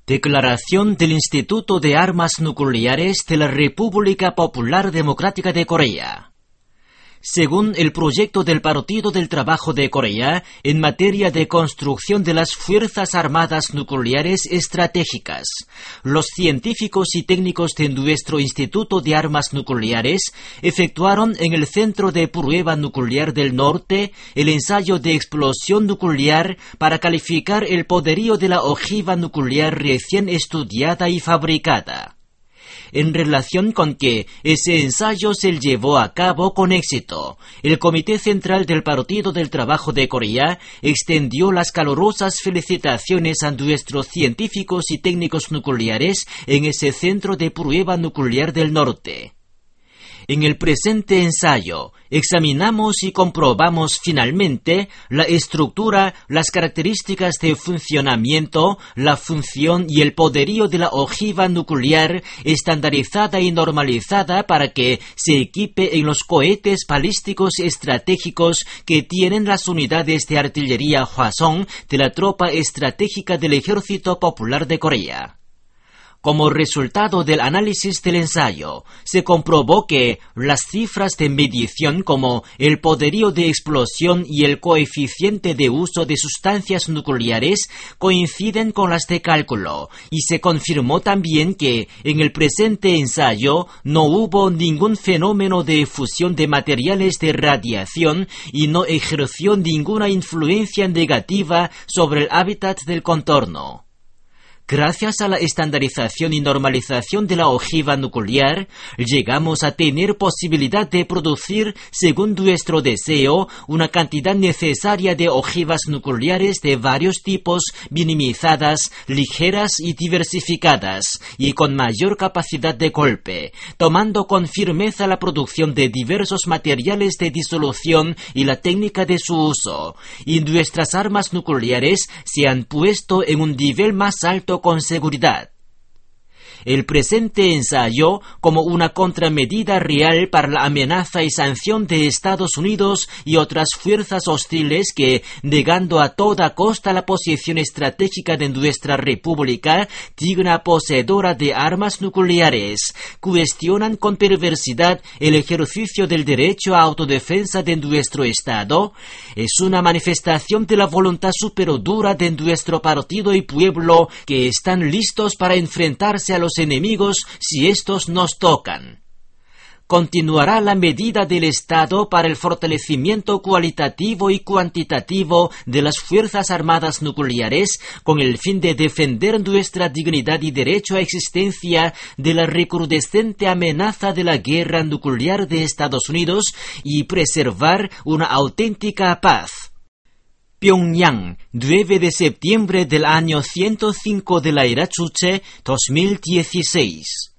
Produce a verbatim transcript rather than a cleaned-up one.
Declaración del Instituto de Armas Nucleares de la República Popular Democrática de Corea. Según el proyecto del Partido del Trabajo de Corea, en materia de construcción de las Fuerzas Armadas Nucleares Estratégicas, los científicos y técnicos de nuestro Instituto de Armas Nucleares efectuaron en el Centro de Prueba Nuclear del Norte el ensayo de explosión nuclear para calificar el poderío de la ojiva nuclear recién estudiada y fabricada. En relación con que ese ensayo se llevó a cabo con éxito, el Comité Central del Partido del Trabajo de Corea extendió las calurosas felicitaciones a nuestros científicos y técnicos nucleares en ese Centro de Prueba Nuclear del Norte. En el presente ensayo, examinamos y comprobamos finalmente la estructura, las características de funcionamiento, la función y el poderío de la ojiva nuclear estandarizada y normalizada para que se equipe en los cohetes balísticos estratégicos que tienen las unidades de artillería Hwasong de la Tropa Estratégica del Ejército Popular de Corea. Como resultado del análisis del ensayo, se comprobó que las cifras de medición como el poderío de explosión y el coeficiente de uso de sustancias nucleares coinciden con las de cálculo, y se confirmó también que en el presente ensayo no hubo ningún fenómeno de fusión de materiales de radiación y no ejerció ninguna influencia negativa sobre el hábitat del contorno. Gracias a la estandarización y normalización de la ojiva nuclear, llegamos a tener posibilidad de producir, según nuestro deseo, una cantidad necesaria de ojivas nucleares de varios tipos, minimizadas, ligeras y diversificadas, y con mayor capacidad de golpe, tomando con firmeza la producción de diversos materiales de disolución y la técnica de su uso, y nuestras armas nucleares se han puesto en un nivel más alto con seguridad. El presente ensayo, como una contramedida real para la amenaza y sanción de Estados Unidos y otras fuerzas hostiles que, negando a toda costa la posición estratégica de nuestra república, digna poseedora de armas nucleares, cuestionan con perversidad el ejercicio del derecho a autodefensa de nuestro Estado, es una manifestación de la voluntad superdura de nuestro partido y pueblo que están listos para enfrentarse a los enemigos si estos nos tocan. Continuará la medida del Estado para el fortalecimiento cualitativo y cuantitativo de las Fuerzas Armadas Nucleares con el fin de defender nuestra dignidad y derecho a existencia de la recrudescente amenaza de la guerra nuclear de Estados Unidos y preservar una auténtica paz. Pyongyang, nueve de septiembre del año ciento cinco de la era Chuche, dos mil dieciséis.